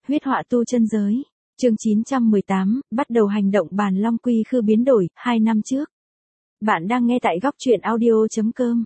huyết họa tu chân giới. Chương 918, bắt đầu hành động bàn long quy khư biến đổi, 2 năm trước. Bạn đang nghe tại góc truyện audio.com.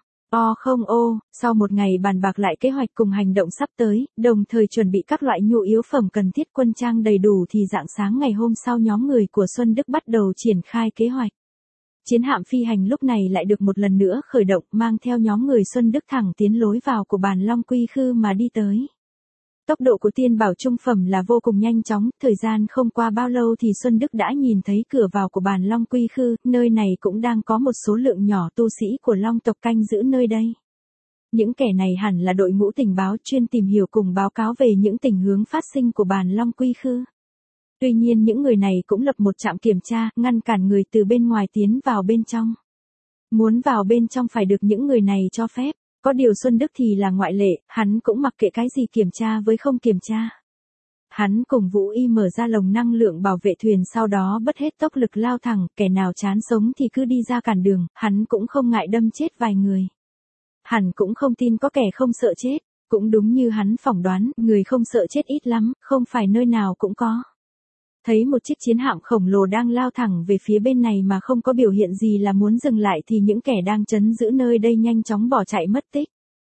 Sau một ngày bàn bạc lại kế hoạch cùng hành động sắp tới, đồng thời chuẩn bị các loại nhu yếu phẩm cần thiết quân trang đầy đủ thì rạng sáng ngày hôm sau nhóm người của Xuân Đức bắt đầu triển khai kế hoạch. Chiến hạm phi hành lúc này lại được một lần nữa khởi động mang theo nhóm người Xuân Đức thẳng tiến lối vào của bàn long quy khư mà đi tới. Tốc độ của tiên bảo trung phẩm là vô cùng nhanh chóng, thời gian không qua bao lâu thì Xuân Đức đã nhìn thấy cửa vào của bàn long quy khư, nơi này cũng đang có một số lượng nhỏ tu sĩ của long tộc canh giữ nơi đây. Những kẻ này hẳn là đội ngũ tình báo chuyên tìm hiểu cùng báo cáo về những tình huống phát sinh của bàn long quy khư. Tuy nhiên những người này cũng lập một trạm kiểm tra, ngăn cản người từ bên ngoài tiến vào bên trong. Muốn vào bên trong phải được những người này cho phép. Có điều Xuân Đức thì là ngoại lệ, hắn cũng mặc kệ cái gì kiểm tra với không kiểm tra. Hắn cùng Vũ Y mở ra lồng năng lượng bảo vệ thuyền sau đó bất hết tốc lực lao thẳng, kẻ nào chán sống thì cứ đi ra cản đường, hắn cũng không ngại đâm chết vài người. Hắn cũng không tin có kẻ không sợ chết, cũng đúng như hắn phỏng đoán, người không sợ chết ít lắm, không phải nơi nào cũng có. Thấy một chiếc chiến hạm khổng lồ đang lao thẳng về phía bên này mà không có biểu hiện gì là muốn dừng lại thì những kẻ đang trấn giữ nơi đây nhanh chóng bỏ chạy mất tích.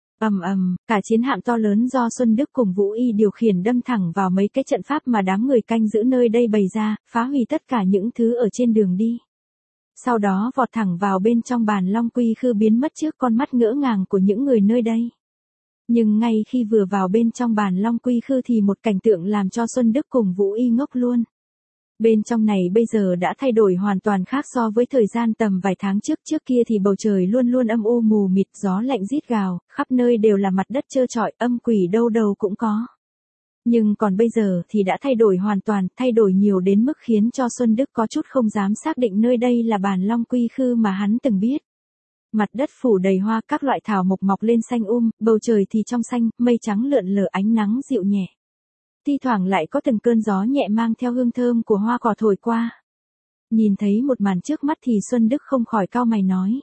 Cả chiến hạm to lớn do Xuân Đức cùng Vũ Y điều khiển đâm thẳng vào mấy cái trận pháp mà đám người canh giữ nơi đây bày ra, phá hủy tất cả những thứ ở trên đường đi. Sau đó vọt thẳng vào bên trong bàn long quy khư biến mất trước con mắt ngỡ ngàng của những người nơi đây. Nhưng ngay khi vừa vào bên trong bàn long quy khư thì một cảnh tượng làm cho Xuân Đức cùng Vũ Y ngốc luôn. Bên trong này bây giờ đã thay đổi hoàn toàn khác so với thời gian tầm vài tháng trước kia thì bầu trời luôn luôn âm u mù mịt, gió lạnh rít gào, khắp nơi đều là mặt đất trơ trọi, âm quỷ đâu đâu cũng có. Nhưng còn bây giờ thì đã thay đổi hoàn toàn, thay đổi nhiều đến mức khiến cho Xuân Đức có chút không dám xác định nơi đây là bàn long quy khư mà hắn từng biết. Mặt đất phủ đầy hoa, các loại thảo mộc mọc lên xanh bầu trời thì trong xanh, mây trắng lượn lờ ánh nắng dịu nhẹ. Thi thoảng lại có từng cơn gió nhẹ mang theo hương thơm của hoa cỏ thổi qua. Nhìn thấy một màn trước mắt thì Xuân Đức không khỏi cau mày nói.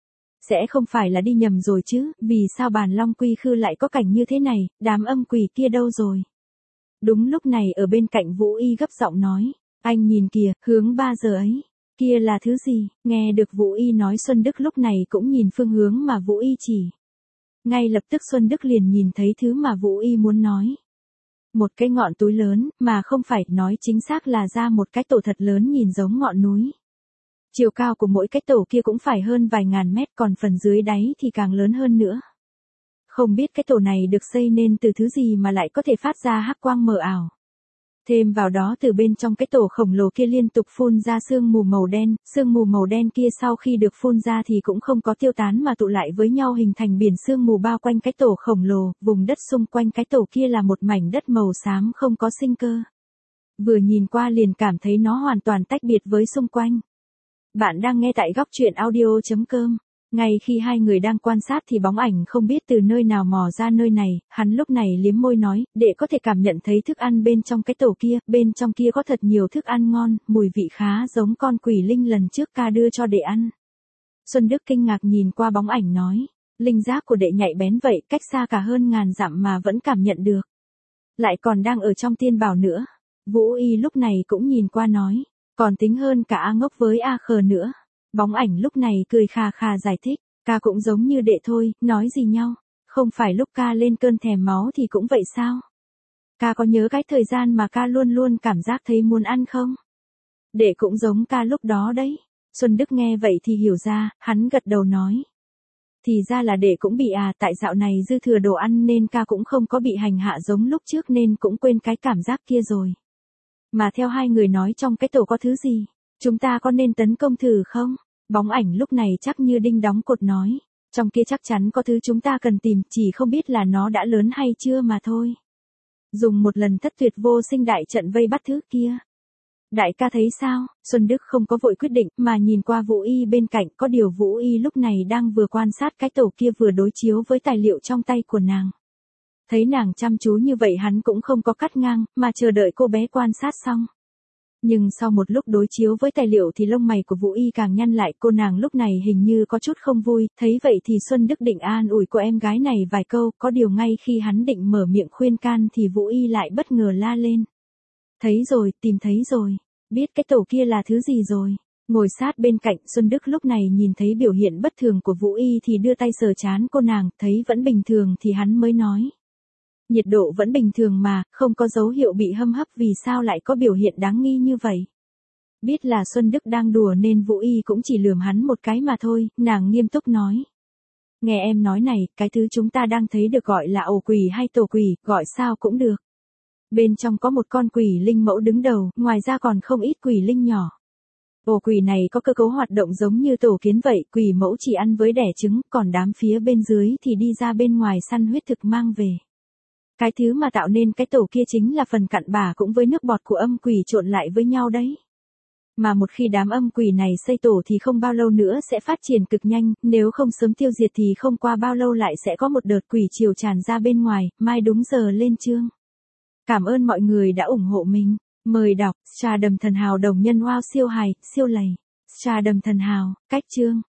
Sẽ không phải là đi nhầm rồi chứ, vì sao bàn long quy khư lại có cảnh như thế này, đám âm quỷ kia đâu rồi? Đúng lúc này ở bên cạnh Vũ Y gấp giọng nói, anh nhìn kìa, hướng 3 giờ ấy. Kia là thứ gì? Nghe được Vũ Y nói Xuân Đức lúc này cũng nhìn phương hướng mà Vũ Y chỉ. Ngay lập tức Xuân Đức liền nhìn thấy thứ mà Vũ Y muốn nói. Một cái ngọn túi lớn, mà không phải, nói chính xác là ra một cái tổ thật lớn nhìn giống ngọn núi. Chiều cao của mỗi cái tổ kia cũng phải hơn vài ngàn mét, còn phần dưới đáy thì càng lớn hơn nữa. Không biết cái tổ này được xây nên từ thứ gì mà lại có thể phát ra hắc quang mờ ảo. Thêm vào đó từ bên trong cái tổ khổng lồ kia liên tục phun ra sương mù màu đen kia sau khi được phun ra thì cũng không có tiêu tán mà tụ lại với nhau hình thành biển sương mù bao quanh cái tổ khổng lồ, vùng đất xung quanh cái tổ kia là một mảnh đất màu xám không có sinh cơ. Vừa nhìn qua liền cảm thấy nó hoàn toàn tách biệt với xung quanh. Bạn đang nghe tại góc truyện audio.com. Ngay khi hai người đang quan sát thì bóng ảnh không biết từ nơi nào mò ra nơi này, hắn lúc này liếm môi nói, đệ có thể cảm nhận thấy thức ăn bên trong cái tổ kia, bên trong kia có thật nhiều thức ăn ngon, mùi vị khá giống con quỷ linh lần trước ca đưa cho đệ ăn. Xuân Đức kinh ngạc nhìn qua bóng ảnh nói, linh giác của đệ nhạy bén vậy, cách xa cả hơn ngàn dặm mà vẫn cảm nhận được. Lại còn đang ở trong tiên bảo nữa. Vũ Y lúc này cũng nhìn qua nói, còn tính hơn cả A Ngốc với A Khờ nữa. Bóng ảnh lúc này cười khà khà giải thích, ca cũng giống như đệ thôi, nói gì nhau, không phải lúc ca lên cơn thèm máu thì cũng vậy sao? Ca có nhớ cái thời gian mà ca luôn luôn cảm giác thấy muốn ăn không? Đệ cũng giống ca lúc đó đấy. Xuân Đức nghe vậy thì hiểu ra, hắn gật đầu nói. Thì ra là đệ cũng bị tại dạo này dư thừa đồ ăn nên ca cũng không có bị hành hạ giống lúc trước nên cũng quên cái cảm giác kia rồi. Mà theo hai người nói trong cái tổ có thứ gì? Chúng ta có nên tấn công thử không? Bóng ảnh lúc này chắc như đinh đóng cột nói. Trong kia chắc chắn có thứ chúng ta cần tìm, chỉ không biết là nó đã lớn hay chưa mà thôi. Dùng một lần thất tuyệt vô sinh đại trận vây bắt thứ kia. Đại ca thấy sao? Xuân Đức không có vội quyết định mà nhìn qua Vũ Y bên cạnh, có điều Vũ Y lúc này đang vừa quan sát cái tổ kia vừa đối chiếu với tài liệu trong tay của nàng. Thấy nàng chăm chú như vậy hắn cũng không có cắt ngang, mà chờ đợi cô bé quan sát xong. Nhưng sau một lúc đối chiếu với tài liệu thì lông mày của Vũ Y càng nhăn lại, cô nàng lúc này hình như có chút không vui, thấy vậy thì Xuân Đức định an ủi cô em gái này vài câu, có điều ngay khi hắn định mở miệng khuyên can thì Vũ Y lại bất ngờ la lên. Thấy rồi, tìm thấy rồi. Biết cái tổ kia là thứ gì rồi. Ngồi sát bên cạnh Xuân Đức lúc này nhìn thấy biểu hiện bất thường của Vũ Y thì đưa tay sờ trán cô nàng, thấy vẫn bình thường thì hắn mới nói. Nhiệt độ vẫn bình thường mà, không có dấu hiệu bị hâm hấp, vì sao lại có biểu hiện đáng nghi như vậy. Biết là Xuân Đức đang đùa nên Vũ Y cũng chỉ lườm hắn một cái mà thôi, nàng nghiêm túc nói. Nghe em nói này, cái thứ chúng ta đang thấy được gọi là ổ quỷ hay tổ quỷ, gọi sao cũng được. Bên trong có một con quỷ linh mẫu đứng đầu, ngoài ra còn không ít quỷ linh nhỏ. Ổ quỷ này có cơ cấu hoạt động giống như tổ kiến vậy, quỷ mẫu chỉ ăn với đẻ trứng, còn đám phía bên dưới thì đi ra bên ngoài săn huyết thực mang về. Cái thứ mà tạo nên cái tổ kia chính là phần cặn bã cũng với nước bọt của âm quỷ trộn lại với nhau đấy. Mà một khi đám âm quỷ này xây tổ thì không bao lâu nữa sẽ phát triển cực nhanh, nếu không sớm tiêu diệt thì không qua bao lâu lại sẽ có một đợt quỷ triều tràn ra bên ngoài, mai đúng giờ lên chương. Cảm ơn mọi người đã ủng hộ mình. Mời đọc, Trà Đầm Thần Hào đồng nhân wow siêu hài, siêu lầy. Trà Đầm Thần Hào, cách chương.